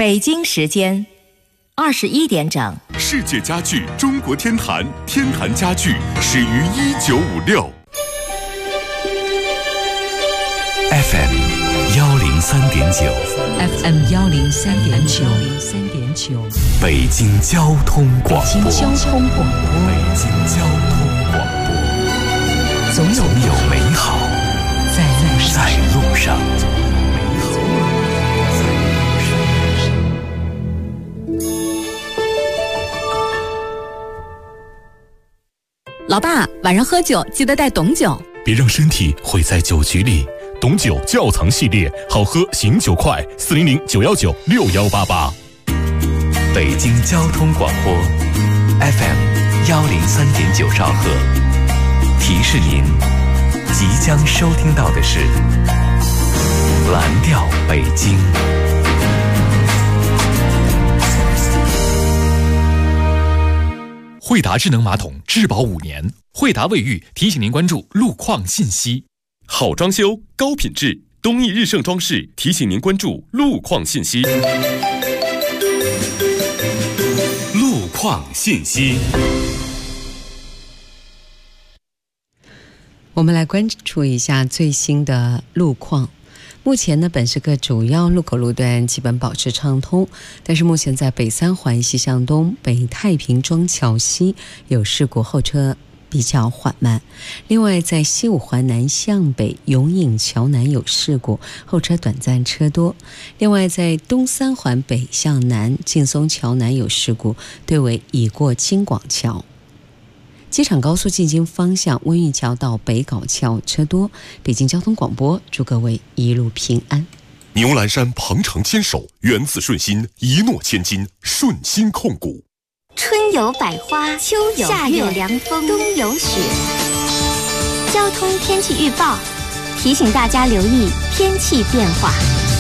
北京时间21点整。 世界家具中国天坛，天坛家具始于1956。 FM 103.9 FM 103.9 北京交通广播。 北京交通广播。 北京交通广播。 总有美好在路上。 老爸，晚上喝酒记得带董酒， 别让身体毁在酒局里。董酒窖藏系列，好喝醒酒快，400-919-6188。 北京交通广播 FM 103.9兆赫，提示您即将收听到的是蓝调北京。 惠达智能马桶质保5年，惠达卫浴提醒您关注路况信息。 好装修，高品质，东益日盛装饰提醒您关注路况信息。路况信息。 我们来关注一下最新的路况。目前呢，本市各主要路口路段基本保持畅通，但是目前在北三环西向东、北太平庄桥西有事故，后车比较缓慢。另外在西五环南向北永颍桥南有事故，后车短暂车多。另外在东三环北向南劲松桥南有事故，对为已过京广桥。机场高速进京方向温榆桥到北碕桥车多。北京交通广播祝各位一路平安。 牛栏山鹏程牵手，缘自顺心，一诺千金，顺心控股。 春有百花，秋有夏有凉风，冬有雪。交通天气预报提醒大家留意天气变化。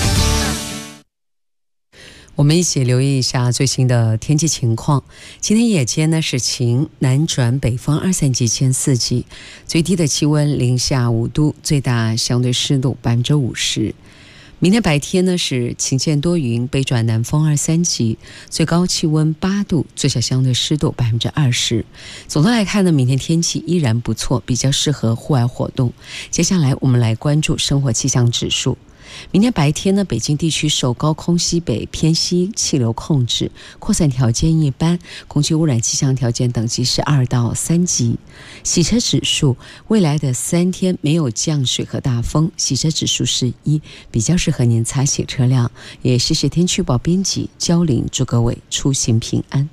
我们一起留意一下最新的天气情况。今天夜间呢是晴，南转北风2、3级间4级，最低的气温零下5度，最大相对湿度50%。明天白天呢是晴间多云，北转南风2、3级，最高气温8度，最小相对湿度20%。总的来看呢，明天天气依然不错，比较适合户外活动。接下来我们来关注生活气象指数。明天白天呢，北京地区受高空西北偏西气流控制，扩散条件一般，空气污染气象条件等级是2到3级。洗车指数，未来的3天没有降水和大风，洗车指数是1，比较适合您擦洗车辆。也谢谢天气预报编辑焦玲，祝各位出行平安。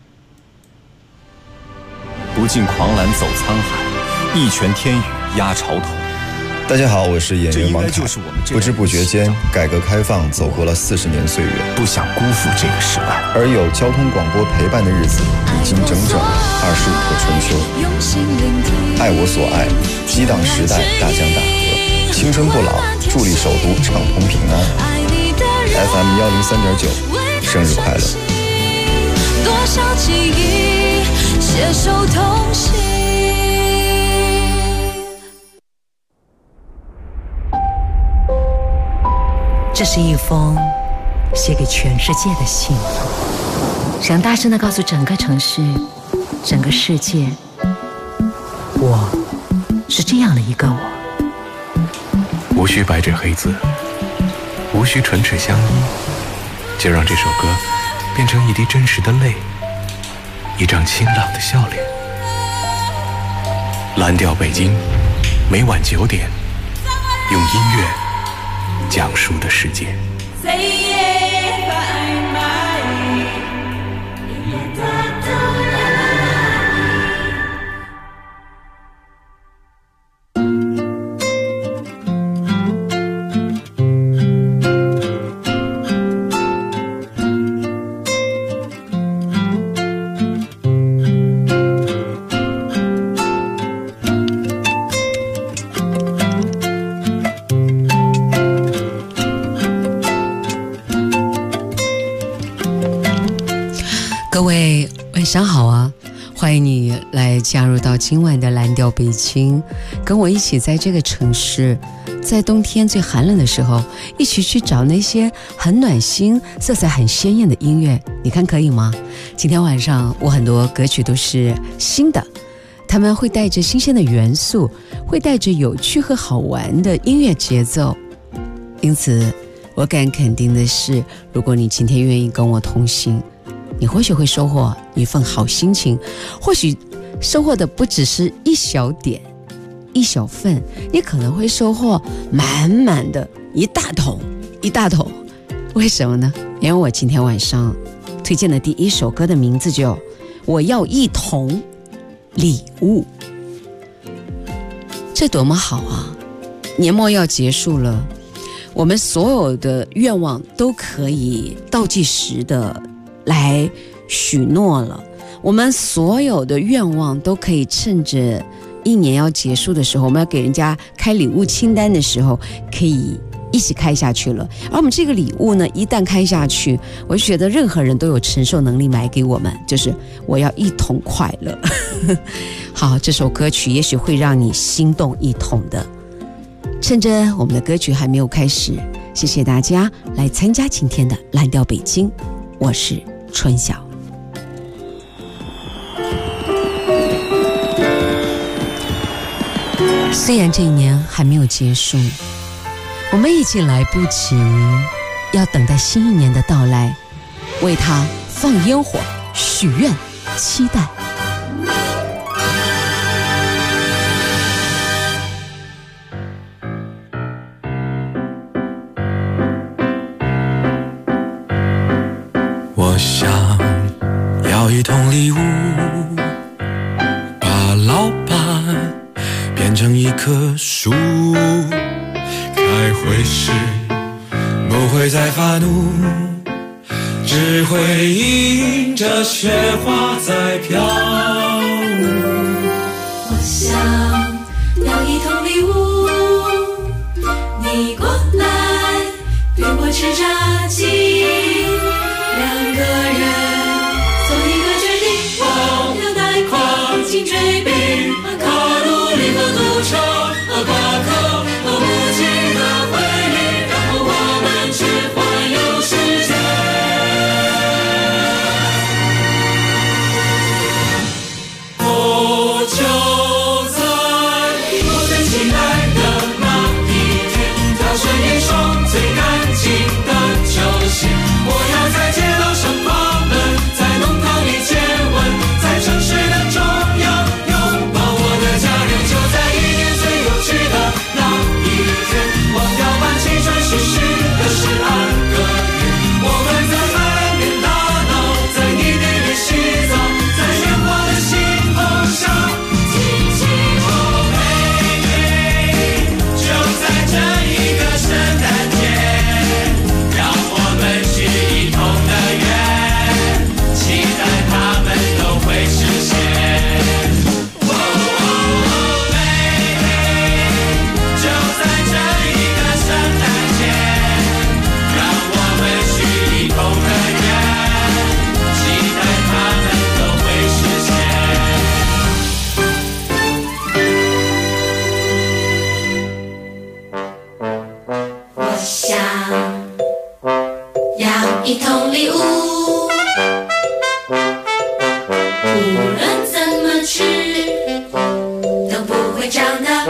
不尽狂澜走沧海，一拳天宇压潮头。 大家好，我是演员王凯。不知不觉间，改革开放走过了40年岁月， 不想辜负这个时代。 而有交通广播陪伴的日子，已经整整25个春秋。爱我所爱，激荡时代大江大河，青春不老，助力首都畅通平安。FM 103.9，生日快乐！ 多少记忆携手同行。 这是一封写给全世界的信，想大声地告诉整个城市、整个世界，我是这样的一个我。 无需白纸黑字，无需唇齿相依，就让这首歌变成一滴真实的泪，一张清朗的笑脸。蓝调北京，每晚9点，用音乐讲述的世界。 各位晚上好啊， 欢迎你来加入到今晚的蓝调北京，跟我一起在这个城市，在冬天最寒冷的时候，一起去找那些很暖心、色彩很鲜艳的音乐，你看可以吗？今天晚上我很多歌曲都是新的，他们会带着新鲜的元素，会带着有趣和好玩的音乐节奏，因此我敢肯定的是，如果你今天愿意跟我同行，你或许会收获一份好心情，或许收获的不只是一小点一小份，你可能会收获满满的一大桶一大桶。为什么呢？因为我今天晚上推荐的第一首歌的名字就我要一桶礼物。这多么好啊，年末要结束了，我们所有的愿望都可以倒计时的来许诺了，我们所有的愿望都可以趁着一年要结束的时候，我们要给人家开礼物清单的时候，可以一起开下去了。而我们这个礼物呢，一旦开下去，我就觉得任何人都有承受能力买给我们，就是我要一桶快乐。好，这首歌曲也许会让你心动一桶的。趁着我们的歌曲还没有开始，谢谢大家来参加今天的蓝调北京，我是春晓。虽然这一年还没有结束，我们已经来不及要等待新一年的到来，为它放烟火、许愿、期待。 我想要一桶礼物，把老板变成一棵树，开会时不会再发怒，只会迎着雪花在飘舞。 我想要一桶礼物，你过来陪我吃炸鸡，两个人做一个决定，我要带矿进追兵，卡路里和赌场和挂科和无尽的回忆，然后我们去环游世界。哦，就在我最亲爱的那一天，挑选一双最干净的球鞋，我要在街道上狂奔，在弄堂里接吻，在城市的中央拥抱我的家人。就在一年最有趣的那一天，忘掉吧青春逝去的12个月，我们在海边打闹，在泥地里洗澡，在烟花的星空上亲亲我baby。就在这一个圣诞节，让我们许一同的愿，期待他们都会实现。就在这一个圣诞节，让我们许一同的愿，期待他们都会实现。我想要一桶礼物，无论怎么吃都不会长大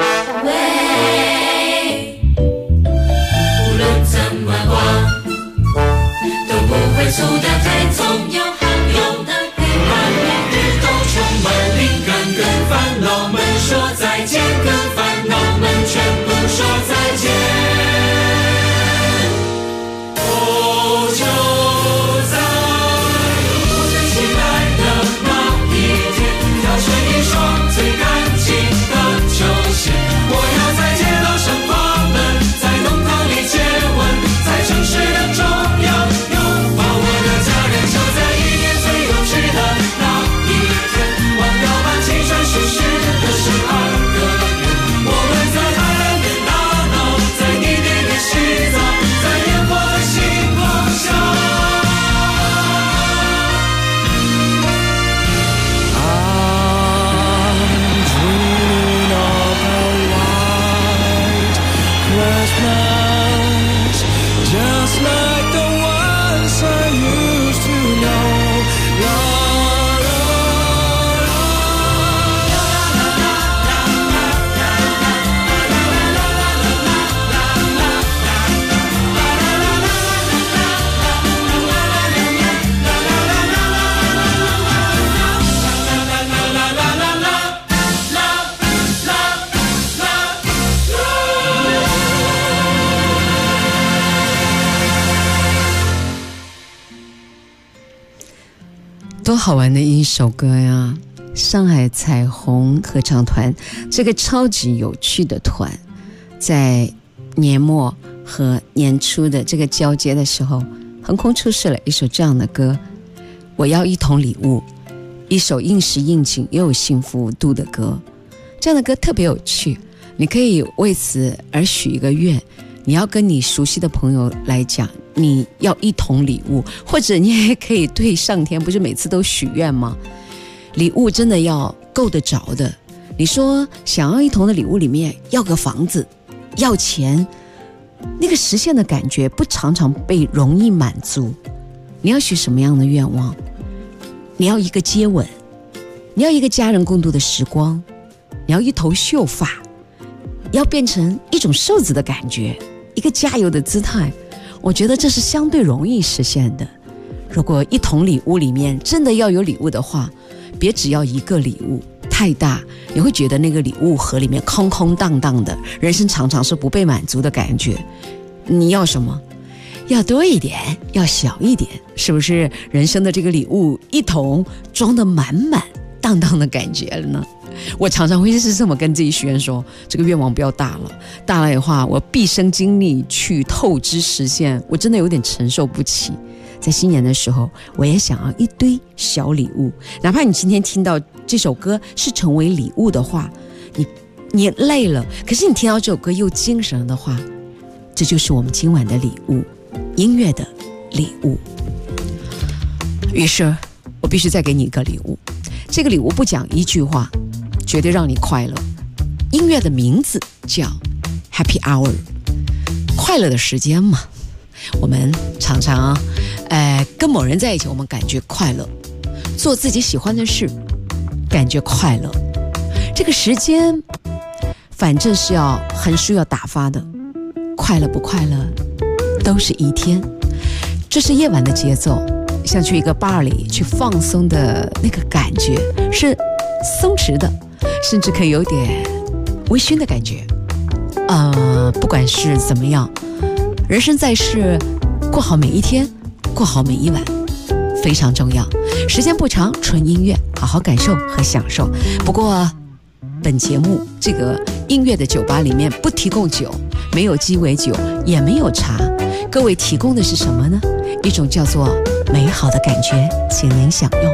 胃，无论怎么逛都不会粗的腿，总有好用的陪伴，每日都充满灵感，跟烦恼们说再见，跟烦恼们全部说再见。 多好玩的一首歌呀！上海彩虹合唱团这个超级有趣的团，在年末和年初的这个交接的时候，横空出世了一首这样的歌，我要一桶礼物，一首应时应景又有幸福度的歌。这样的歌特别有趣，你可以为此而许一个愿，你要跟你熟悉的朋友来讲你要一桶礼物，或者你也可以对上天，不是每次都许愿吗？礼物真的要够得着的。你说想要一桶的礼物里面要个房子，要钱，那个实现的感觉不常常被容易满足。你要许什么样的愿望？你要一个接吻，你要一个家人共度的时光，你要一头秀发，要变成一种瘦子的感觉，一个加油的姿态。我觉得这是相对容易实现的。如果一桶礼物里面真的要有礼物的话，别只要一个礼物，太大你会觉得那个礼物盒里面空空荡荡的，人生常常是不被满足的感觉。你要什么？要多一点，要小一点，是不是人生的这个礼物一桶装得满满当当的感觉了呢？我常常会是这么跟自己许愿说，这个愿望不要大了，大了的话我毕生精力去透支实现，我真的有点承受不起。在新年的时候，我也想要一堆小礼物，哪怕你今天听到这首歌是成为礼物的话，你累了，可是你听到这首歌又精神的话，这就是我们今晚的礼物，音乐的礼物。于是我必须再给你一个礼物，这个礼物不讲一句话，绝对让你快乐。音乐的名字叫 Happy Hour， 快乐的时间嘛。我们常常跟某人在一起，我们感觉快乐，做自己喜欢的事感觉快乐。这个时间反正是很需要打发的，快乐不快乐都是一天。这是夜晚的节奏，像去一个 bar 里去放松的那个感觉，是松弛的，甚至可以有点微醺的感觉。不管是怎么样，人生在世，过好每一天，过好每一晚非常重要。时间不长，纯音乐，好好感受和享受。不过本节目这个音乐的酒吧里面不提供酒，没有鸡尾酒，也没有茶，各位提供的是什么呢？一种叫做美好的感觉，请您享用。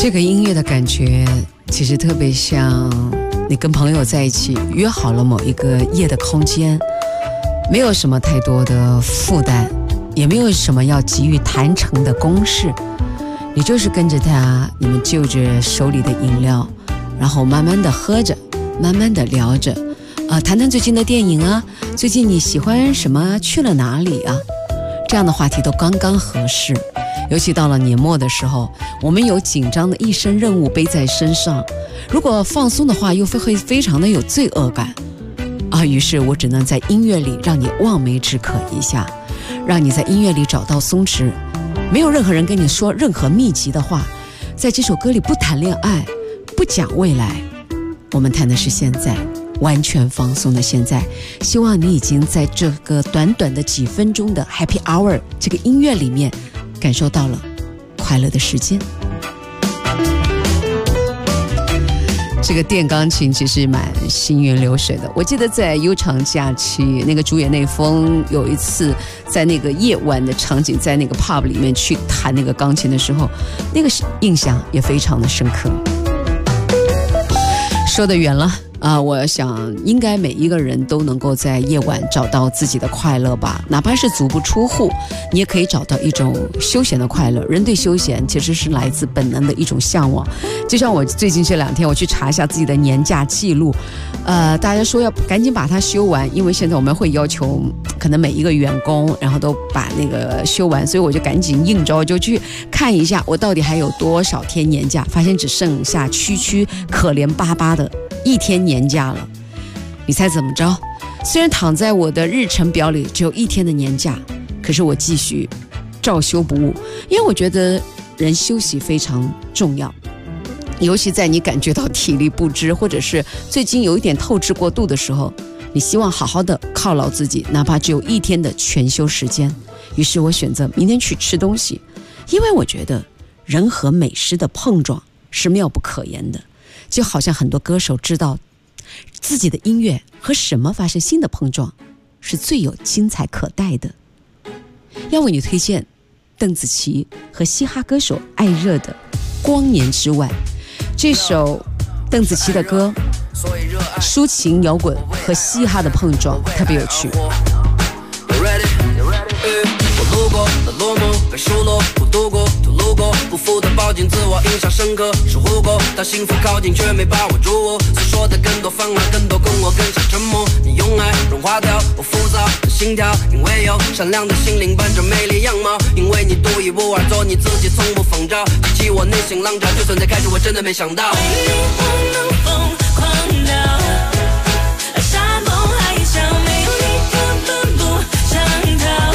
这个音乐的感觉其实特别像你跟朋友在一起约好了某一个夜的空间，没有什么太多的负担，也没有什么要急于谈成的公事，你就是跟着他，你们就着手里的饮料，然后慢慢的喝着，慢慢的聊着，谈谈最近的电影啊，最近你喜欢什么，去了哪里啊，这样的话题都刚刚合适。尤其到了年末的时候，我们有紧张的一身任务背在身上，如果放松的话又会非常的有罪恶感啊。于是我只能在音乐里让你望梅止渴一下，让你在音乐里找到松弛。没有任何人跟你说任何秘籍的话，在这首歌里不谈恋爱，不讲未来，我们谈的是现在，完全放松的现在。希望你已经在这个短短的几分钟的 Happy Hour 这个音乐里面感受到了快乐的时间。这个电钢琴其实蛮行云流水的。我记得在悠长假期，那个主演内丰有一次在那个夜晚的场景，在那个 pub 里面去弹那个钢琴的时候，那个印象也非常的深刻。说得远了我想应该每一个人都能够在夜晚找到自己的快乐吧，哪怕是足不出户，你也可以找到一种休闲的快乐。人对休闲其实是来自本能的一种向往。就像我最近这2天我去查一下自己的年假记录，大家说要赶紧把它休完，因为现在我们会要求可能每一个员工然后都把那个休完，所以我就赶紧应招就去看一下我到底还有多少天年假，发现只剩下区可怜巴巴的1天年假了。你猜怎么着？虽然躺在我的日程表里只有1天的年假，可是我继续照休不误，因为我觉得人休息非常重要，尤其在你感觉到体力不支，或者是最近有一点透支过度的时候，你希望好好的犒劳自己，哪怕只有1天的全休时间。于是我选择明天去吃东西，因为我觉得人和美食的碰撞是妙不可言的，就好像很多歌手知道自己的音乐和什么发生新的碰撞是最有精彩可待的。要为你推荐邓紫棋和嘻哈歌手艾热的《光年之外》。这首邓紫棋的歌抒情摇滚和嘻哈的碰撞特别有趣。 我路过了落寞，被数落，不度过，吐露过，不负的抱紧自我，印象深刻，守护过，当幸福靠近却没把握住我，所说的更多方案，更多跟我更像沉默。你用爱融化掉我浮躁的心跳，因为有善良的心灵伴着美丽样貌，因为你独一无二，做你自己，从不仿照，激起我内心浪潮。就算在开始，我真的没想到，为你我能疯狂到山崩海啸，没有你根本不想逃。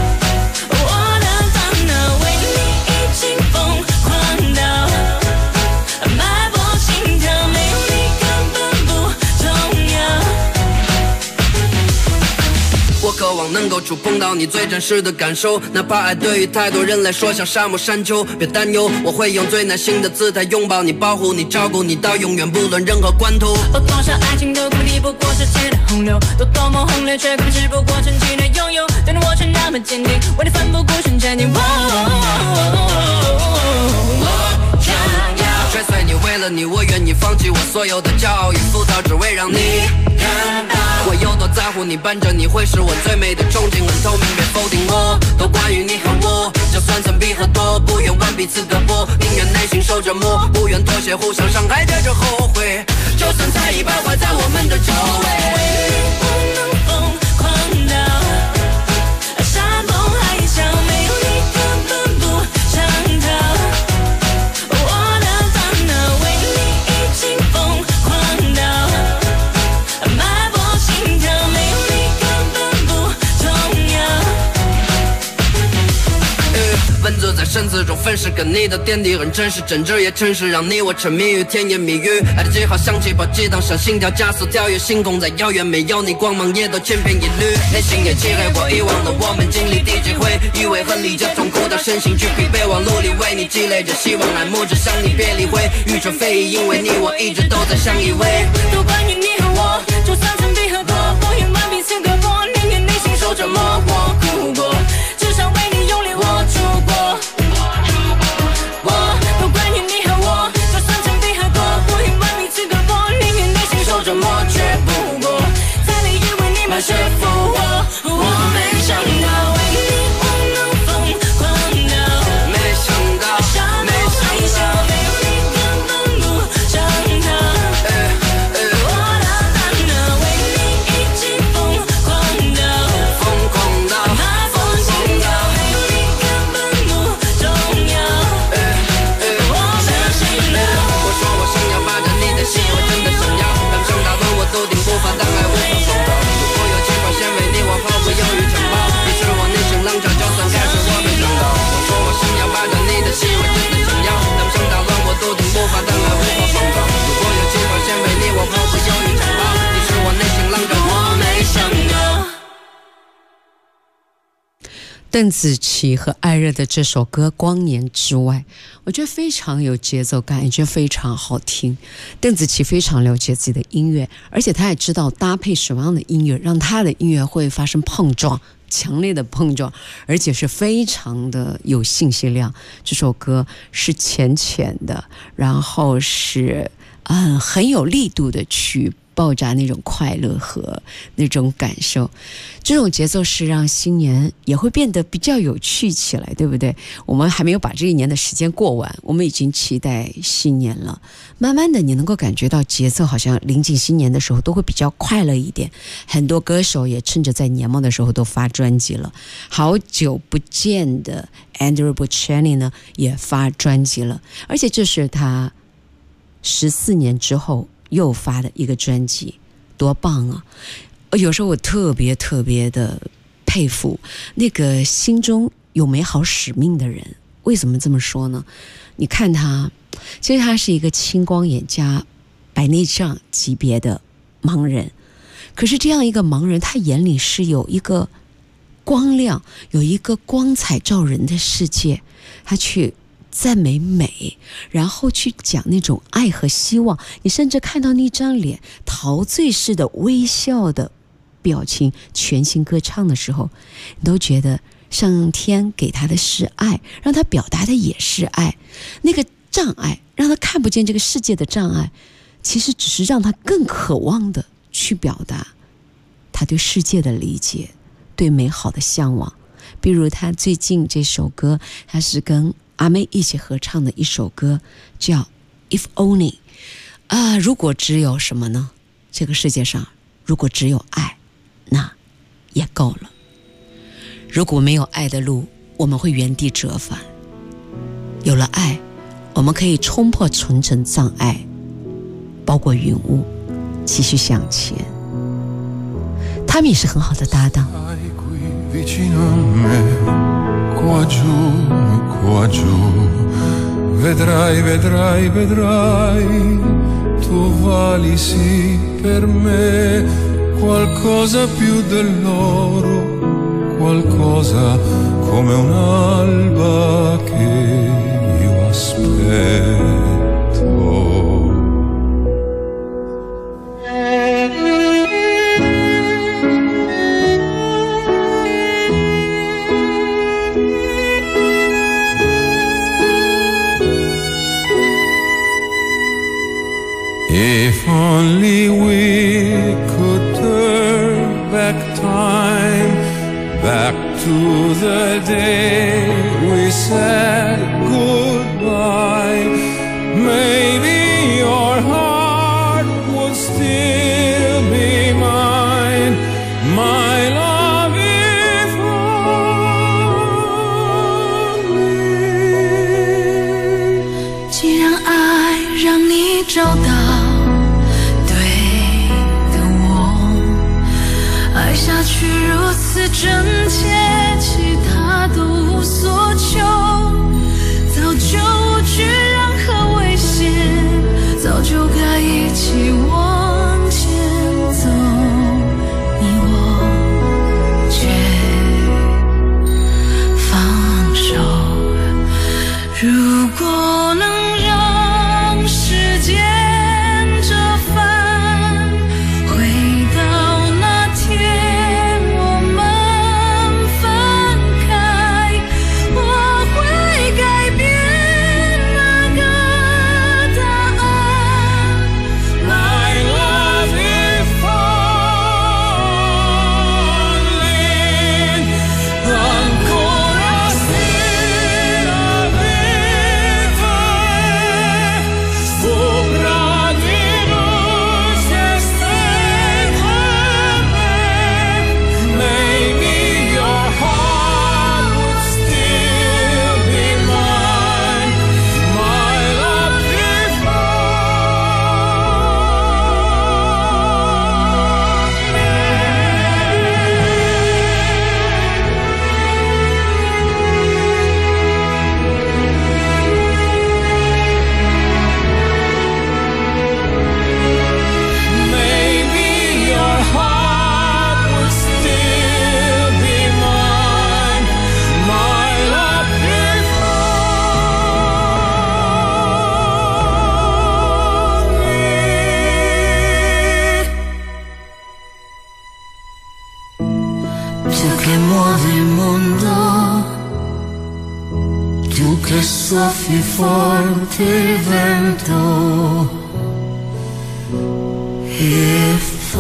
渴望能够触碰到你最真实的感受，哪怕爱对于太多人来说像沙漠山丘。别担忧，我会用最耐心的姿态拥抱你，保护你，照顾你到永远，不论任何关头。多少爱情的苦敌不过是血的洪流，多么轰烈却可能只不过曾经的拥有，但我却那么坚定，为你奋不顾身前进。追随你，为了你，我愿意放弃我所有的骄傲与浮躁，只为让你看到我有多在乎你，伴着你会是我最美的憧憬。很透明，别否定我，都关于你和我。就算曾比和多，不愿挽彼此胳膊，宁愿内心受折磨，不愿妥协，互相伤害，接着后悔。就算再一败坏在我们的周围，我能疯狂到山崩海啸，没有你根本不想逃。文字在生字中分饰，跟你的点滴很真实，真挚也诚实，让你我沉迷于甜言蜜语。爱的记号像气泡激荡，像心跳加速跳跃，星空再遥远，没有你光芒也都千篇一律。内心也漆黑过，遗忘了我们经历第几回，以为很理解，痛苦到身心俱疲，备忘录里为你积累着希望，爱慕着想你别理会，宇宙非议，因为你我一直都在相依偎。都关于你和我，就算曾比和多，不愿挽彼此胳膊，宁愿内心受折磨，我哭过，至少为你用力我出国。我都关于你和我， 邓紫棋和艾热的这首歌《光年之外》，我觉得非常有节奏感，也觉得非常好听。邓紫棋非常了解自己的音乐，而且她也知道搭配什么样的音乐让她的音乐会发生碰撞，强烈的碰撞，而且是非常的有信息量。这首歌是浅浅的，然后是很有力度的去爆炸那种快乐和那种感受，这种节奏是让新年也会变得比较有趣起来，对不对？我们还没有把这一年的时间过完，我们已经期待新年了。慢慢的你能够感觉到节奏好像临近新年的时候都会比较快乐一点，很多歌手也趁着在年末的时候都发专辑了。好久不见的 Andrew Bocelli 呢也发专辑了，而且这是他14年之后又发的一个专辑，多棒啊！有时候我特别的佩服那个心中有美好使命的人。为什么这么说呢？你看他，其实他是一个青光眼加白内障级别的盲人，可是这样一个盲人，他眼里是有一个光亮，有一个光彩照人的世界，他去赞美美，然后去讲那种爱和希望。你甚至看到那张脸陶醉似的微笑的表情，全心歌唱的时候，你都觉得上天给他的是爱，让他表达的也是爱。那个障碍让他看不见这个世界的障碍，其实只是让他更渴望的去表达他对世界的理解，对美好的向往。比如他最近这首歌，他是跟阿妹一起合唱的一首歌，叫 If Only。 如果只有什么呢？这个世界上如果只有爱，那也够了。如果没有爱的路，我们会原地折返。有了爱，我们可以冲破重重障碍，包裹云雾，继续向前。他们也是很好的搭档。 Qua giù, qua giù, vedrai, vedrai, vedrai, tu vali sì per me qualcosa più dell'oro, qualcosa come un'alba che io aspetto. If only we could turn back time, back to the day we said goodbye, maybe your heart would still be mine, my love if only. 既然爱让你找到下去如此真切，其他都无所求，早就无惧任何危险，早就该一起往前走，你我却放手。如果能让时间折返，回到那天 soffi forte vento e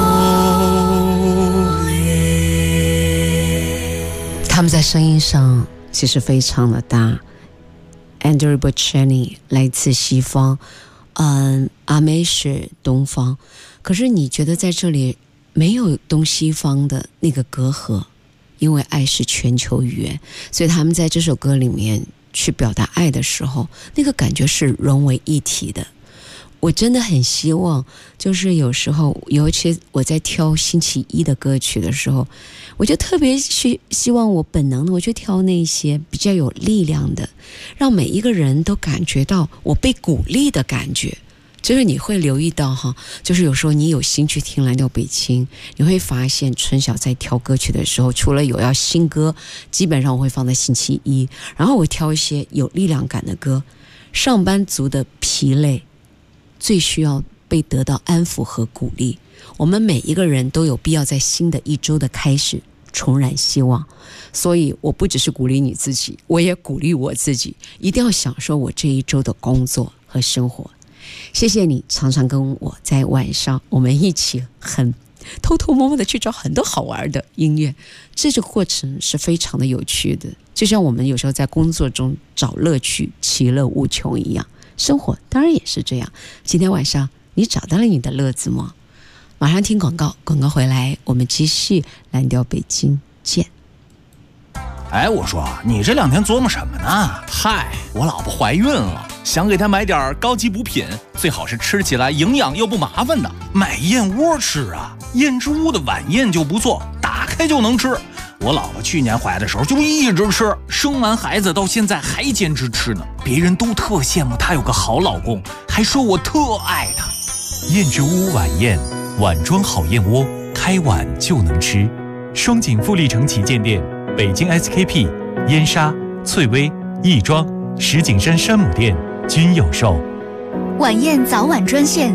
foglie。 他们在声音上其实非常的大。Andrea Bocelli 来自西方，阿妹是东方，可是你觉得在这里没有东西方的那个隔阂，因为爱是全球语言，所以他们在这首歌里面去表达爱的时候，那个感觉是融为一体的。我真的很希望，就是有时候，尤其我在挑星期一的歌曲的时候，我就特别希望我本能的我去挑那些比较有力量的，让每一个人都感觉到我被鼓励的感觉。就是你会留意到哈，就是有时候你有心去听蓝调北京，你会发现春晓在挑歌曲的时候，除了有要新歌，基本上我会放在星期一，然后我挑一些有力量感的歌。上班族的疲累最需要被得到安抚和鼓励，我们每一个人都有必要在新的一周的开始重燃希望。所以我不只是鼓励你自己，我也鼓励我自己，一定要享受我这一周的工作和生活。谢谢你常常跟我在晚上我们一起很偷偷摸摸的去找很多好玩的音乐，这个过程是非常的有趣的，就像我们有时候在工作中找乐趣，其乐无穷一样，生活当然也是这样。今天晚上你找到了你的乐子吗？马上听广告，广告回来我们继续蓝调北京见。 哎，我说你这2天琢磨什么呢？嗨，我老婆怀孕了，想给她买点高级补品，最好是吃起来营养又不麻烦的。买燕窝吃啊，燕之屋的晚宴就不错，打开就能吃。我老婆去年怀的时候就一直吃，生完孩子到现在还坚持吃呢。别人都特羡慕她有个好老公，还说我特爱她。 燕之屋晚宴，碗装好燕窝，开碗就能吃。双井富力城旗舰店、北京 SKP、燕莎、翠微、亦庄、石景山山姆店均有售。 晚宴早晚专线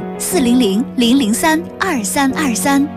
400-003-2323。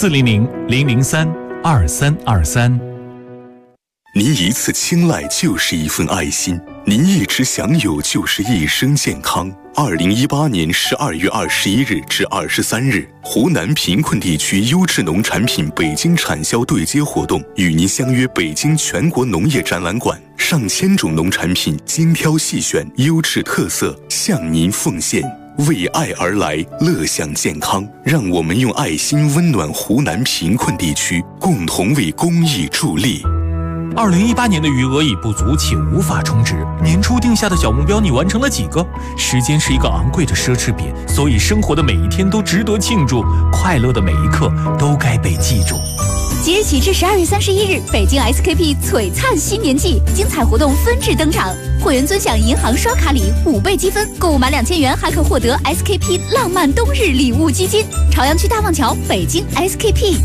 400-003-2323。 您一次青睐就是一份爱心，您一直享有就是一生健康。2018年12月21日至23日，湖南贫困地区优质农产品北京产销对接活动，与您相约北京全国农业展览馆，上千种农产品精挑细选，优质特色向您奉献。为爱而来，乐享健康，让我们用爱心温暖湖南贫困地区，共同为公益助力。 2018年的余额已不足，且无法充值。年初定下的小目标，你完成了几个？时间是一个昂贵的奢侈品，所以生活的每一天都值得庆祝，快乐的每一刻都该被记住。 即日起至12月31日，北京 SKP 璀璨新年季精彩活动纷至登场，会员尊享银行刷卡礼5倍积分，购物满2000元还可获得 SKP 浪漫冬日礼物基金。朝阳区大望桥，北京 SKP。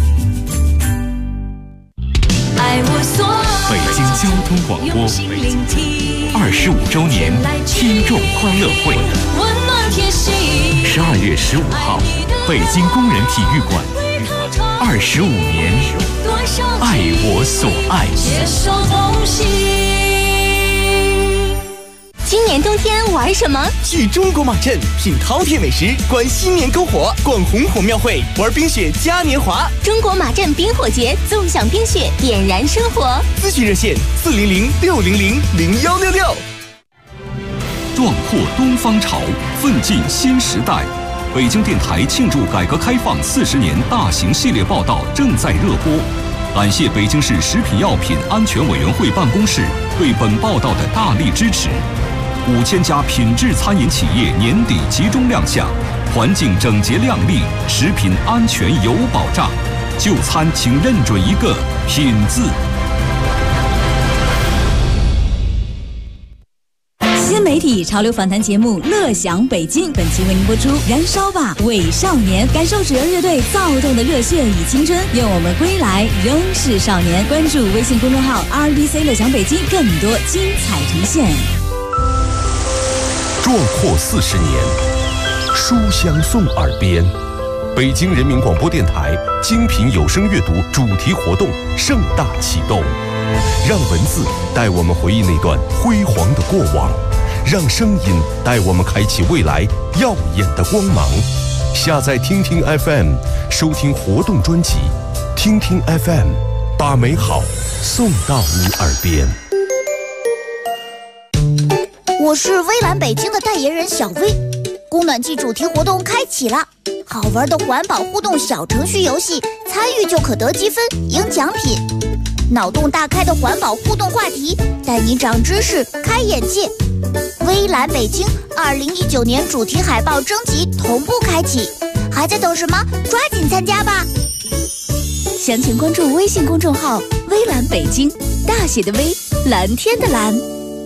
北京交通广播25周年听众欢乐会，12月15号，北京工人体育馆，25年，爱我所爱。 今年冬天玩什么？ 去中国马镇品饕餮美食，观新年篝火，逛红火庙会，玩冰雪嘉年华。 中国马镇冰火节，纵享冰雪，点燃生活。 咨询热线400-600-0166。 壮阔东方潮，奋进新时代。北京电台庆祝改革开放40年大型系列报道正在热播。感谢北京市食品药品安全委员会办公室对本报道的大力支持。5000家品质餐饮企业年底集中亮相，环境整洁亮丽，食品安全有保障。就餐请认准一个“品”字。 新媒体潮流访谈节目《乐享北京》，本期为您播出《燃烧吧伪少年》，感受主流乐队躁动的热血与青春，愿我们归来仍是少年。关注微信公众号 RBC 乐享北京，更多精彩呈现。 壮阔40年，书香送耳边， 北京人民广播电台精品有声阅读主题活动盛大启动，让文字带我们回忆那段辉煌的过往，让声音带我们开启未来耀眼的光芒。下载听听 FM， 收听活动专辑，听听 FM， 把美好送到你耳边。 我是微蓝北京的代言人小薇，供暖季主题活动开启了，好玩的环保互动小程序游戏，参与就可得积分赢奖品。脑洞大开的环保互动话题，带你长知识开眼界。微蓝北京2019年主题海报征集同步开启，还在等什么？抓紧参加吧！ 详情关注微信公众号微蓝北京，大写的微，蓝天的蓝。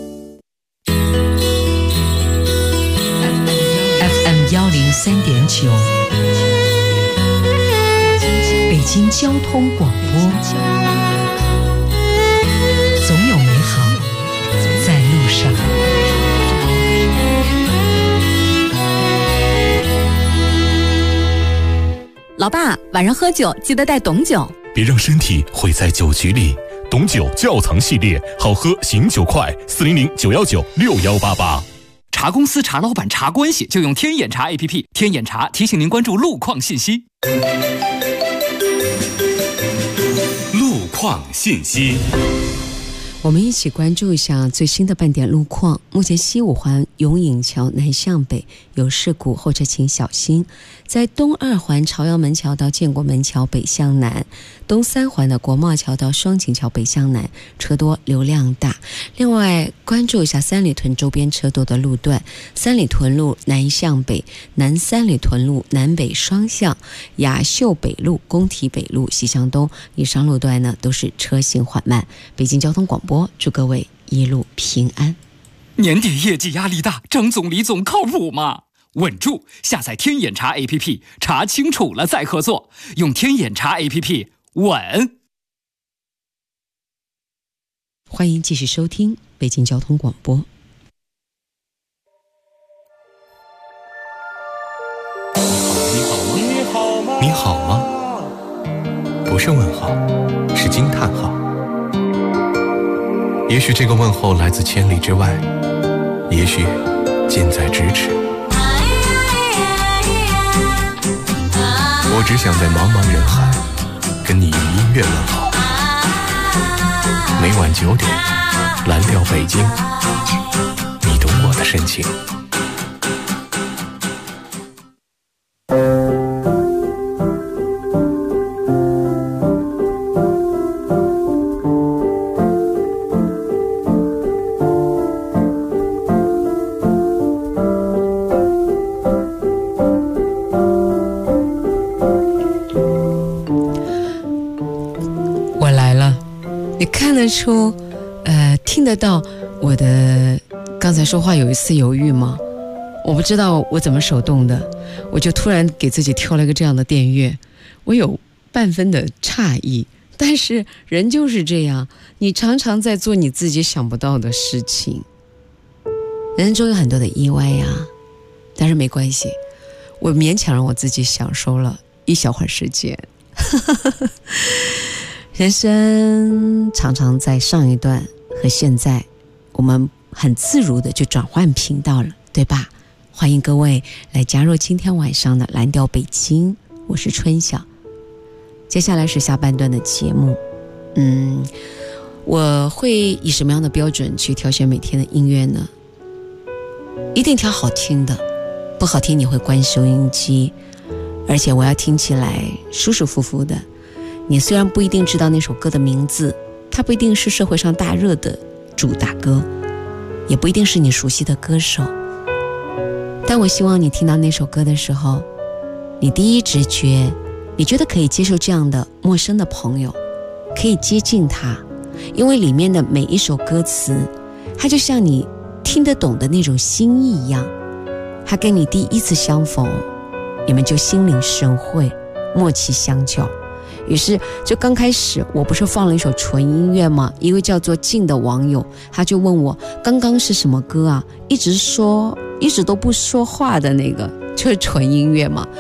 103.9，北京交通广播，总有美好在路上。 老爸，晚上喝酒记得带董酒， 别让身体毁在酒局里。董酒窖藏系列，好喝醒酒快，400-919-6188。 茶公司、茶老板、茶关系，就用天眼茶 APP。天眼茶提醒您关注路况信息。 路况信息。 我们一起关注一下最新的半点路况。目前西五环永颍桥南向北有事故，后车请小心。在东二环朝阳门桥到建国门桥北向南，东三环的国贸桥到双井桥北向南车多流量大。另外关注一下三里屯周边车多的路段，三里屯路南向北、南三里屯路南北双向、雅秀北路、工体北路西向东以上路段呢都是车行缓慢。北京交通广播祝各位一路平安。 年底业绩压力大，张总李总靠谱吗？稳住！下载天眼查 APP， 查清楚了再合作，用天眼查 APP 稳。 欢迎继续收听北京交通广播。 你好吗？不是问号，是惊叹号。也许这个问候来自千里之外，也许近在咫尺。我只想在茫茫人海跟你用音乐问好。每晚9点，蓝调北京，你懂我的深情。 出听得到我的刚才说话有一丝犹豫吗？我不知道我怎么手动的，我就突然给自己挑了一个这样的电乐，我有半分的诧异，但是人就是这样，你常常在做你自己想不到的事情，人中有很多的意外呀，但是没关系，我勉强让我自己享受了一小会儿时间。人生常常在上一段和现在，我们很自如的就转换频道了，对吧？欢迎各位来加入今天晚上的蓝调北京，我是春晓。接下来是下半段的节目，我会以什么样的标准去挑选每天的音乐呢？一定挑好听的，不好听你会关收音机，而且我要听起来舒舒服服的。你虽然不一定知道那首歌的名字，它不一定是社会上大热的主打歌，也不一定是你熟悉的歌手，但我希望你听到那首歌的时候，你第一直觉，你觉得可以接受这样的陌生的朋友，可以接近他，因为里面的每一首歌词，它就像你听得懂的那种心意一样，它跟你第一次相逢，你们就心领神会，默契相交。于是就刚开始我不是放了一首纯音乐吗？一位叫做静的网友，他就问我刚刚是什么歌啊，一直都不说话的那个就是纯音乐嘛。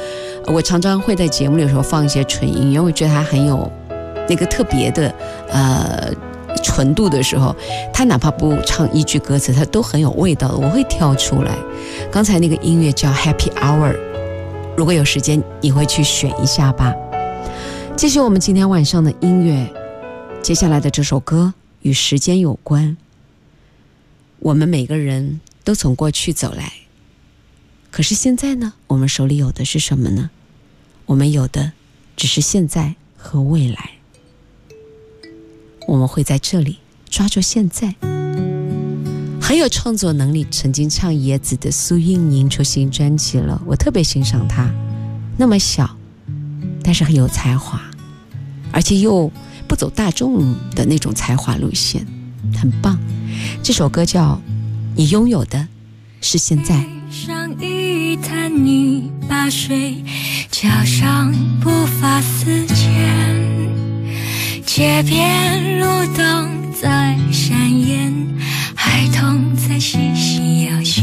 我常常会在节目里的时候放一些纯音乐，我觉得它很有那个特别的纯度的时候，他哪怕不唱一句歌词，他都很有味道的，我会挑出来。刚才那个音乐叫 Happy Hour， 如果有时间你会去选一下吧。继续我们今天晚上的音乐，接下来的这首歌与时间有关。我们每个人都从过去走来，可是现在呢，我们手里有的是什么呢？我们有的只是现在和未来。我们会在这里抓住现在。很有创作能力，曾经唱椰子的苏运莹出新专辑了，我特别欣赏她，那么小但是很有才华，而且又不走大众的那种才华路线，很棒。这首歌叫你拥有的是现在。 上一滩泥把水浇上，不发丝间，街边路灯在闪焰，孩童在嬉戏游戏。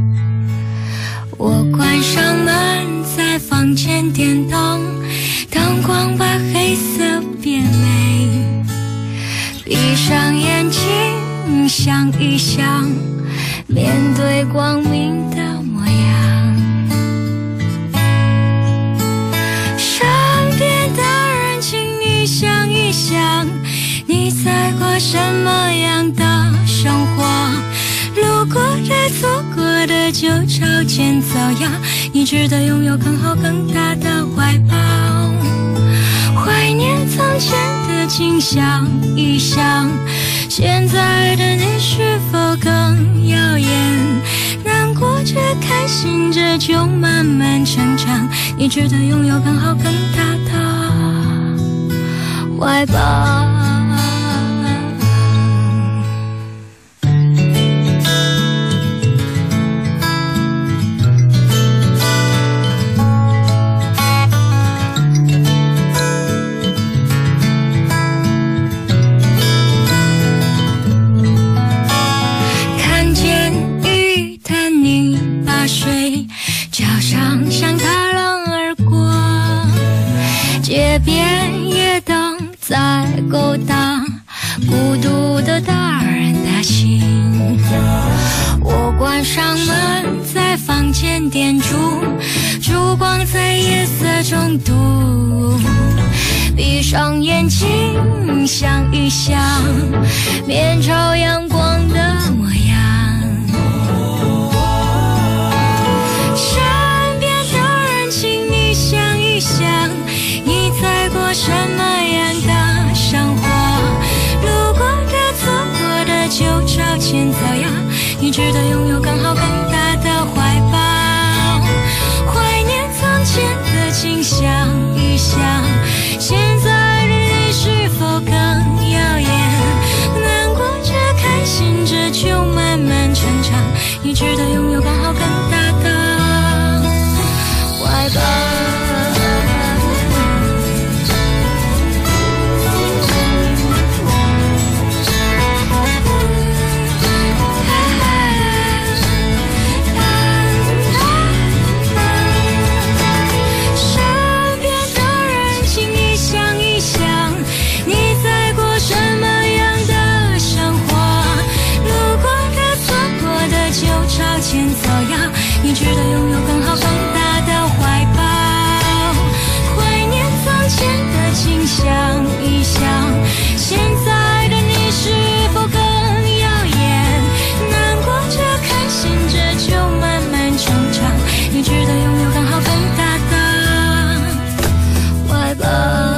我关上门，在房间点灯，灯光把黑色变美。闭上眼睛，想一想，面对光明的模样。身边的人，请你想一想，你在过什么样的生活？路过这错过的就朝前走呀，你值得拥有更好更大的怀抱。怀念从前的景象，一想现在的你是否更耀眼？难过着开心着就慢慢成长，你值得拥有更好更大的怀抱。水脚上像踏浪而过，街边夜灯在勾搭孤独的大人的心。我关上门，在房间点烛，烛光在夜色中度。闭上眼睛，想一想，面朝阳光的模样。什么样的生活？路过的错过的就朝前走呀，你值得拥有更好更大的怀抱。怀念从前的景象，一想现在的你是否更耀眼？难过着开心着就慢慢成长，你值得拥有更好更大的怀抱。你值得拥有更好更大的怀抱。怀念从前的景象，一想现在的你是否更耀眼？难过着开心着就慢慢成长，你值得拥有更好更大的怀抱。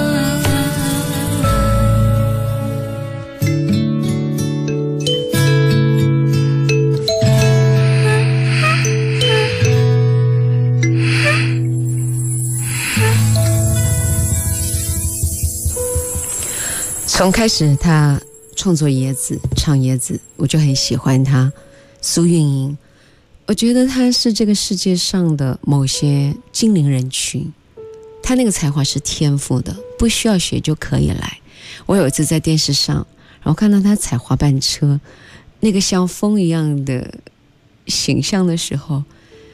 从开始他创作椰子唱椰子，我就很喜欢他。苏运莹，我觉得他是这个世界上的某些精灵人群，他那个才华是天赋的，不需要学就可以来。我有一次在电视上，然后看到他踩滑板车，那个像风一样的形象的时候，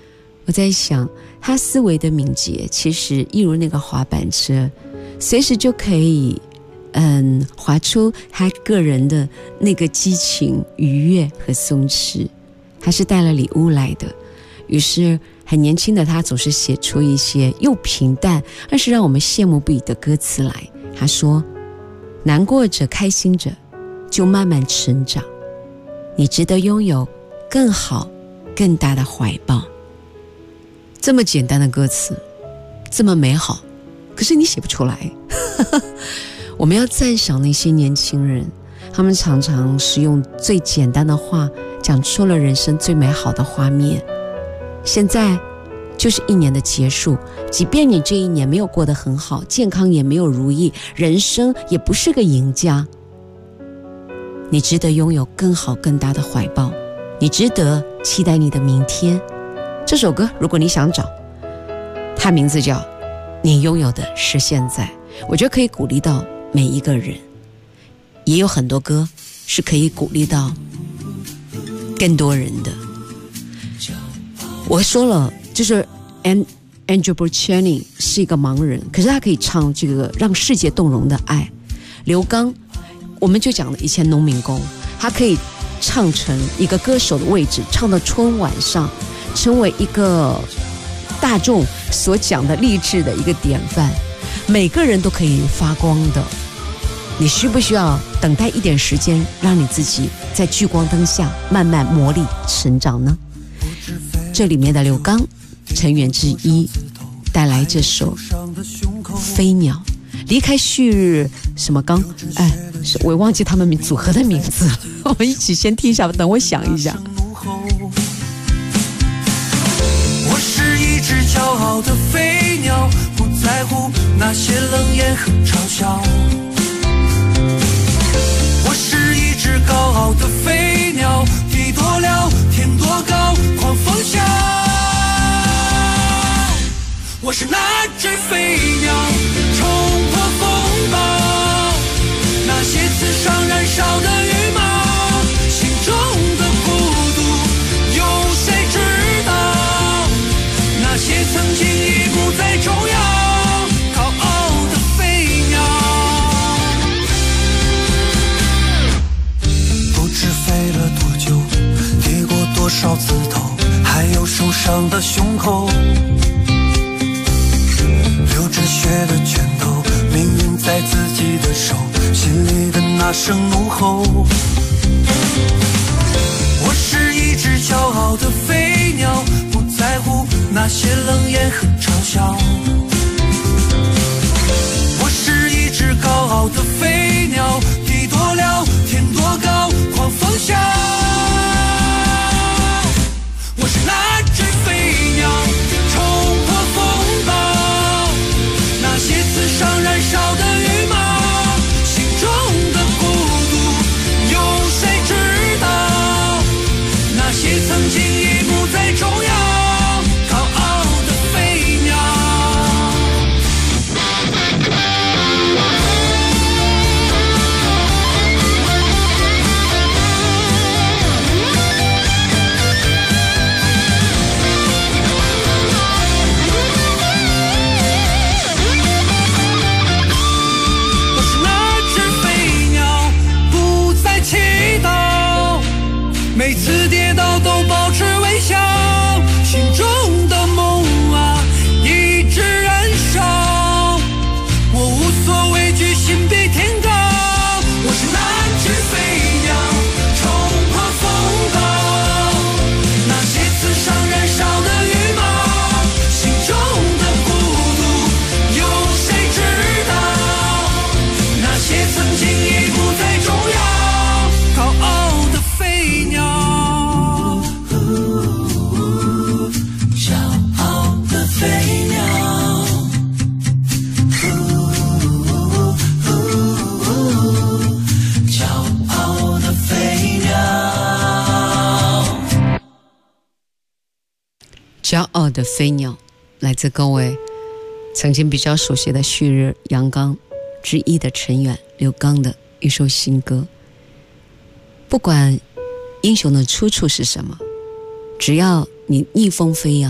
我在想，他思维的敏捷，其实一如那个滑板车，随时就可以滑出他个人的那个激情、愉悦和松弛。他是带了礼物来的，于是很年轻的他总是写出一些又平淡但是让我们羡慕不已的歌词来。他说，难过着开心着就慢慢成长，你值得拥有更好更大的怀抱。这么简单的歌词，这么美好，可是你写不出来。我们要赞赏那些年轻人，他们常常使用最简单的话讲出了人生最美好的画面。现在就是一年的结束，即便你这一年没有过得很好，健康也没有如意，人生也不是个赢家，你值得拥有更好更大的怀抱，你值得期待你的明天。这首歌如果你想找，它名字叫《你拥有的是现在》，我觉得可以鼓励到每一个人。也有很多歌是可以鼓励到更多人的。我说了，就是 Andrew Bocelli 是一个盲人，可是他可以唱这个让世界动容的爱。刘刚，我们就讲了以前农民工，他可以唱成一个歌手的位置，唱到春晚上，成为一个大众所讲的励志的一个典范。每个人都可以发光的，你需不需要等待一点时间，让你自己在聚光灯下慢慢磨砺成长呢？这里面的刘刚成员之一带来这首《飞鸟》，离开旭日什么刚，我也忘记他们组合的名字了。我们一起先听一下，等我想一下。 我是一只骄傲的飞鸟，不在乎那些冷眼和嘲笑。我是一只高傲的飞鸟，地多辽，天多高，狂风下。我是那只飞鸟，冲破风暴，那些刺伤燃烧的羽毛，心中的孤独有谁知道？那些曾经已不再重要，高傲的飞鸟，不知飞了多久，跌过多少次头，还有受伤的胸口，流着血的拳头，命运在自己的手，心里的那声怒吼。我是一只骄傲的飞鸟，不在乎那些冷眼和嘲笑。我是一只高傲的飞鸟，地多辽，天多高，狂风下。我是那只飞鸟，冲破风暴，那些刺伤燃烧的羽毛，心中的孤独有谁知道？那些曾经已不再重要，高傲的飞鸟。我是那只飞鸟，不再祈祷，每次跌倒都保持微笑，心中的梦啊一直燃烧，我无所畏惧，心比天高。我是那只飞鸟，冲破风暴，那些刺伤燃烧的羽毛，心中的孤独有谁知道？那些曾经已不再重要，高傲的飞鸟，骄傲的飞鸟，骄傲的飞鸟。 骄傲的飞鸟，来自各位曾经比较熟悉的旭日阳刚之一的成员刘刚的一首新歌。不管英雄的出处是什么，只要你逆风飞扬，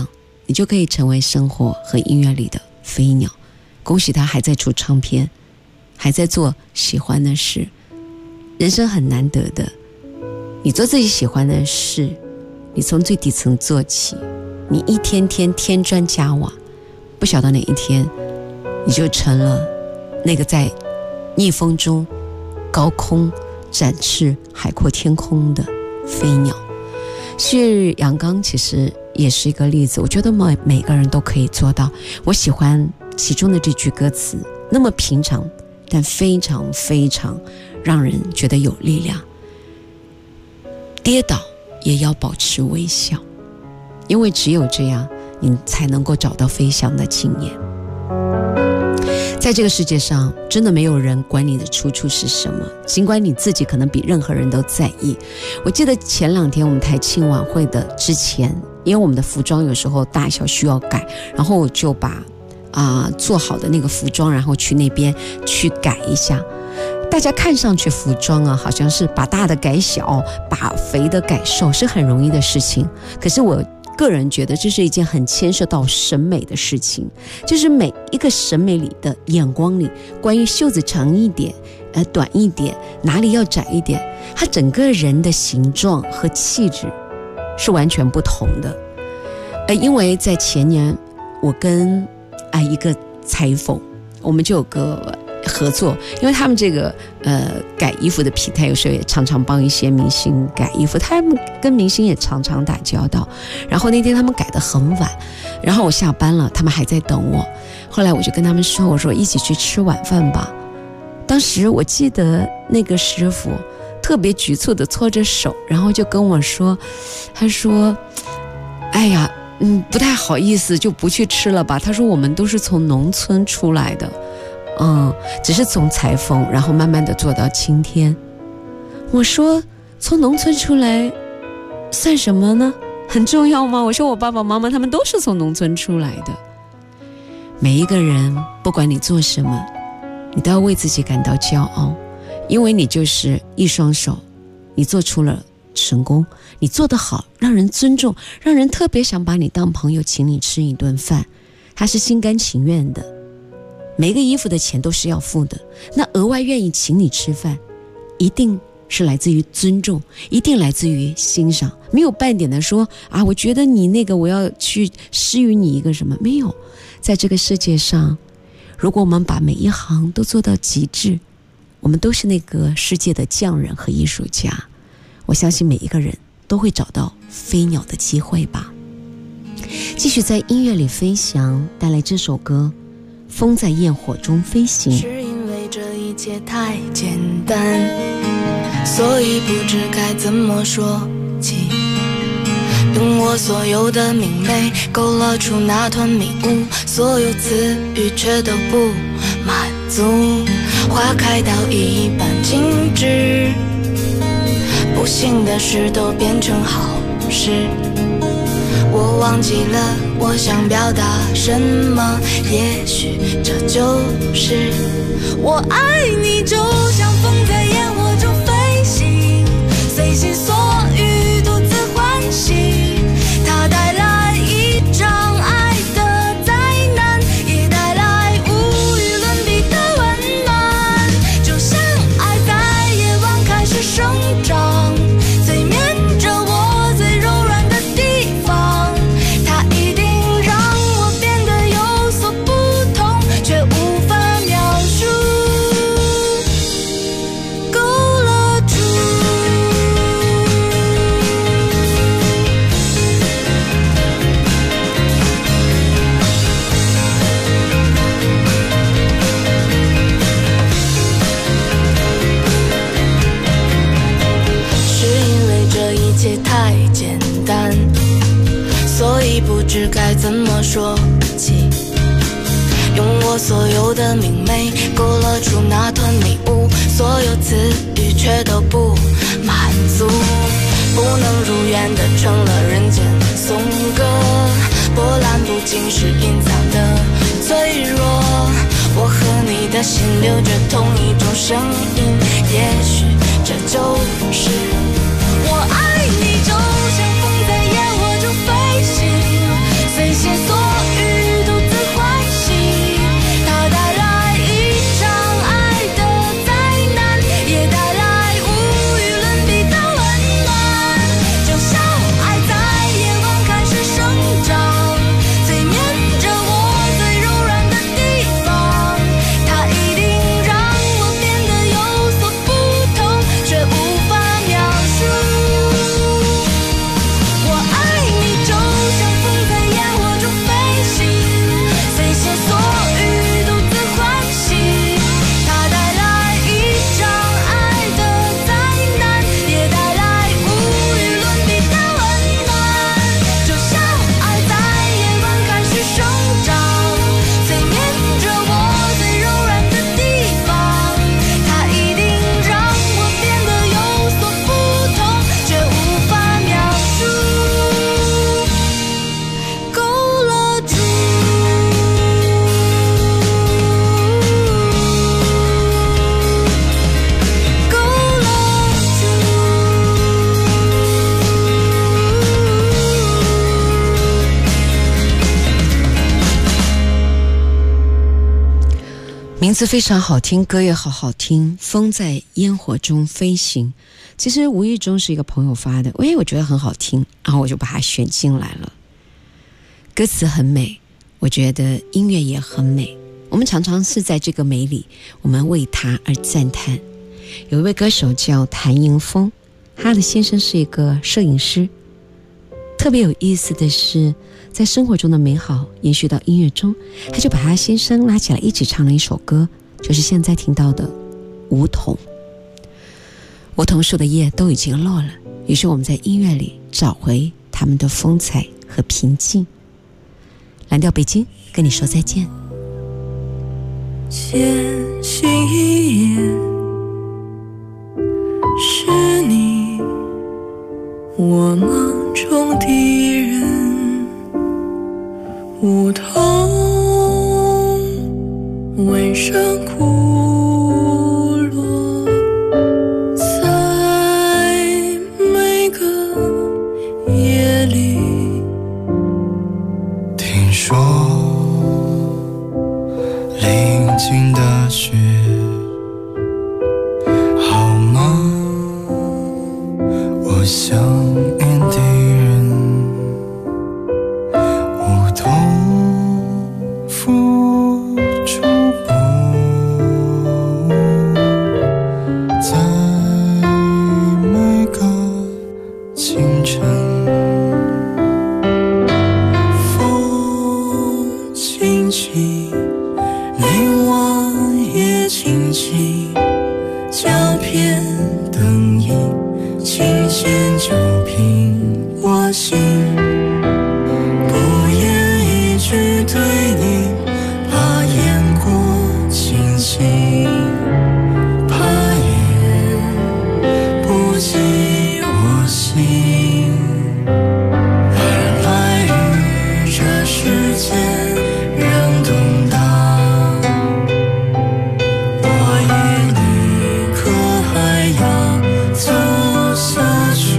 你就可以成为生活和音乐里的飞鸟。恭喜他还在出唱片，还在做喜欢的事。人生很难得的，你做自己喜欢的事，你从最底层做起，你一天天添砖加瓦，不晓得哪一天你就成了那个在逆风中高空展翅海阔天空的飞鸟。旭日阳刚其实也是一个例子，我觉得每个人都可以做到。我喜欢其中的这句歌词，那么平常但非常非常让人觉得有力量。跌倒也要保持微笑，因为只有这样你才能够找到飞翔的青年。在这个世界上真的没有人管你的出处是什么，尽管你自己可能比任何人都在意。我记得前2天我们台庆晚会的之前，因为我们的服装有时候大小需要改，然后我就把做好的那个服装然后去那边去改一下。大家看上去服装好像是把大的改小，把肥的改瘦，是很容易的事情。可是我个人觉得这是一件很牵涉到审美的事情，就是每一个审美里的眼光里，关于袖子长一点短一点，哪里要窄一点，它整个人的形状和气质是完全不同的。因为在前年我跟一个裁缝，我们就有个合作，因为他们这个改衣服的皮带有时候也常常帮一些明星改衣服，他们跟明星也常常打交道。然后那天他们改得很晚，然后我下班了，他们还在等我。后来我就跟他们说，我说一起去吃晚饭吧。当时我记得那个师傅特别局促地搓着手，然后就跟我说，他说哎呀不太好意思，就不去吃了吧。他说我们都是从农村出来的，只是从裁缝然后慢慢的做到今天。我说从农村出来算什么呢？很重要吗？我说我爸爸妈妈他们都是从农村出来的。每一个人不管你做什么，你都要为自己感到骄傲，因为你就是一双手，你做出了成功，你做得好，让人尊重，让人特别想把你当朋友，请你吃一顿饭，他是心甘情愿的。每个衣服的钱都是要付的，那额外愿意请你吃饭，一定是来自于尊重，一定来自于欣赏，没有半点的说我觉得你那个我要去施予你一个什么，没有。在这个世界上，如果我们把每一行都做到极致，我们都是那个世界的匠人和艺术家。我相信每一个人都会找到飞鸟的机会吧。继续在音乐里飞翔，带来这首歌《风在焰火中飞行》。 是因为这一切太简单，所以不知该怎么说起，用我所有的明媚勾勒出那团迷雾，所有词语却都不满足，花开到一半静止，不幸的事都变成好事。我忘记了我想表达什么，也许这就是我爱你，就像风在焰火中飞行，随心所欲独自欢喜，它带来一场爱的灾难，也带来无与伦比的温暖，就像爱在夜晚开始生长，催眠着我最柔软的地方，它一定让我变得有所不同，却无法描述勾勒出。是因为这一切太简单，所以不知该怎么说起，用我所有的明媚勾勒出那团迷雾，所有词语却都不满足，不能如愿的成了人间颂歌，波澜不惊是隐藏的脆弱，我和你的心流着同一种声音，也许这就是我爱你，就像风在焰火中飞行，随心名字非常好听，歌也好好听，风在烟火中飞行。其实无意中是一个朋友发的，我觉得很好听，然后我就把它选进来了。歌词很美，我觉得音乐也很美，我们常常是在这个美里，我们为它而赞叹。有一位歌手叫谭迎风，他的先生是一个摄影师。特别有意思的是，在生活中的美好延续到音乐中，他就把他先生拉起来一起唱了一首歌，就是现在听到的《梧桐》。梧桐树的叶都已经落了，于是我们在音乐里找回他们的风采和平静。蓝调北京跟你说再见。 渐行一夜，是你我梦中的人，梧桐晚上枯落，在每个夜里。 听说临近的雪好吗？我想念的人，梧桐付出不在每个清晨，风轻轻，凝望也轻轻，胶片灯影琴弦就凭我心，不言一句对你，怕言过轻轻，怕言不及我心，而来于这世间仍动荡，我与你可还要走下去，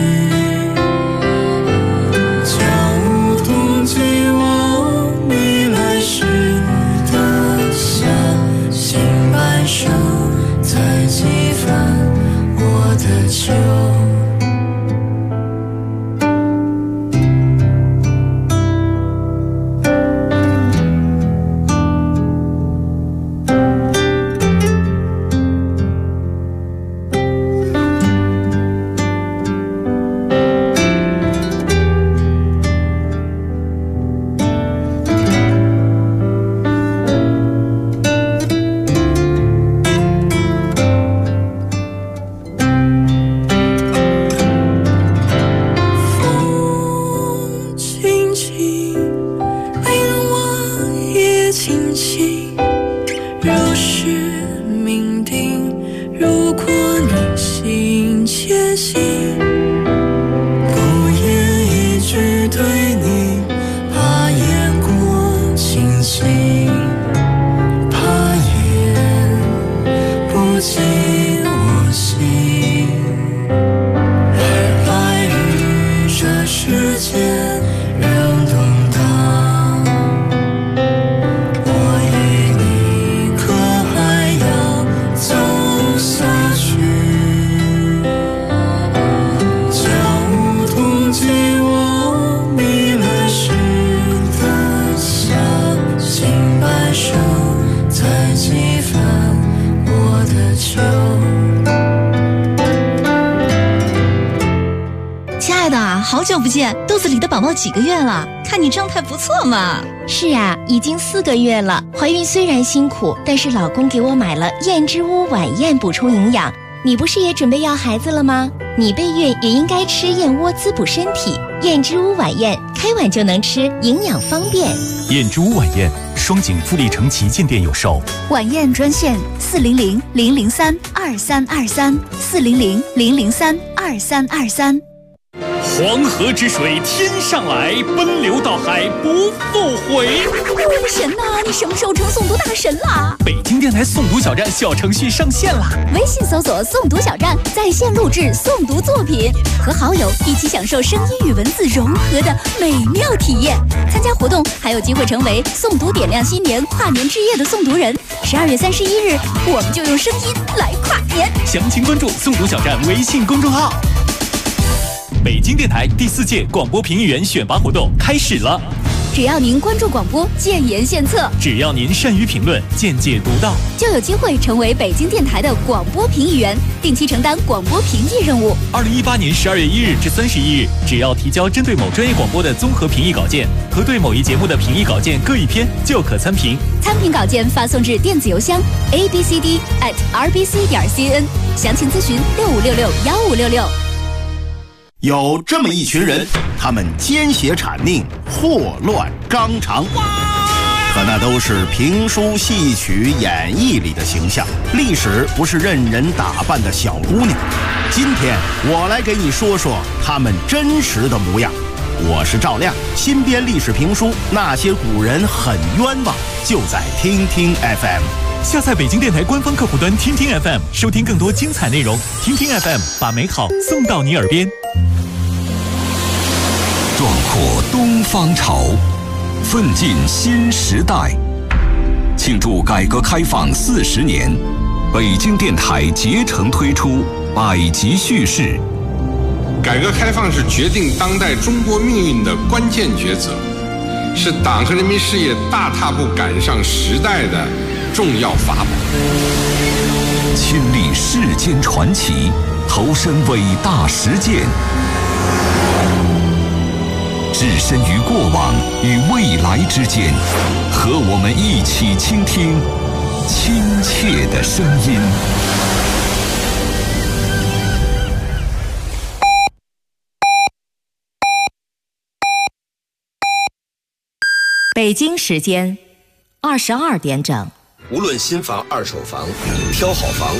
将梧桐寄往你来时的笑，心半生再几番我的秋。风轻轻，凝望也轻轻，如是命定。如果你心且行，不言一句对你，怕言过轻轻，怕言不及我心，而来于这世间仍动荡，我与你可还要走下去，将梧桐寄往你来时的笑，心半生再几番我的秋。 亲爱的啊，好久不见，肚子里的宝宝几个月了？看你状态不错嘛。 是啊，已经4个月了。怀孕虽然辛苦，但是老公给我买了燕之屋晚宴补充营养。你不是也准备要孩子了吗？你备孕也应该吃燕窝滋补身体。燕之屋晚宴开碗就能吃，营养方便。 燕之屋晚宴，双井富力城旗舰店有售。 晚宴专线400-003-2323，400-003-2323。 小黄河之水天上来，奔流到海不复回。 神呐，你什么时候成诵读大神啦？ 北京电台诵读小站小程序上线啦！ 微信搜索诵读小站，在线录制诵读作品，和好友一起享受声音与文字融合的美妙体验。参加活动还有机会成为诵读点亮新年跨年之夜的诵读人。12月31日，我们就用声音来跨年。 详情关注诵读小站微信公众号。北京电台第4届广播评议员选拔活动开始了。 只要您关注广播，建言献策； 只要您善于评论，见解独到， 就有机会成为北京电台的广播评议员，定期承担广播评议任务。 2018年12月1日至31日，只要提交针对某专业广播的综合评议稿件和对某一节目的评议稿件各1篇，就可参评。 参评稿件发送至电子邮箱 abcd@rbc.cn， 详情咨询65661566。 有这么一群人，他们奸邪谄佞，祸乱纲常，可那都是评书、戏曲、演绎里的形象。历史不是任人打扮的小姑娘。今天我来给你说说他们真实的模样。我是赵亮，新编历史评书《那些古人很冤枉》，就在听听 FM。 下载北京电台官方客户端听听 FM， 收听更多精彩内容。听听 FM， 把美好送到你耳边。 壮阔东方潮，奋进新时代。庆祝改革开放40年，北京电台竭诚推出百集叙事。 改革开放是决定当代中国命运的关键抉择，是党和人民事业大踏步赶上时代的重要法宝。 亲历世间传奇，投身伟大实践，置身于过往与未来之间，和我们一起倾听亲切的声音。 北京时间22点整。 无论新房、二手房，挑好房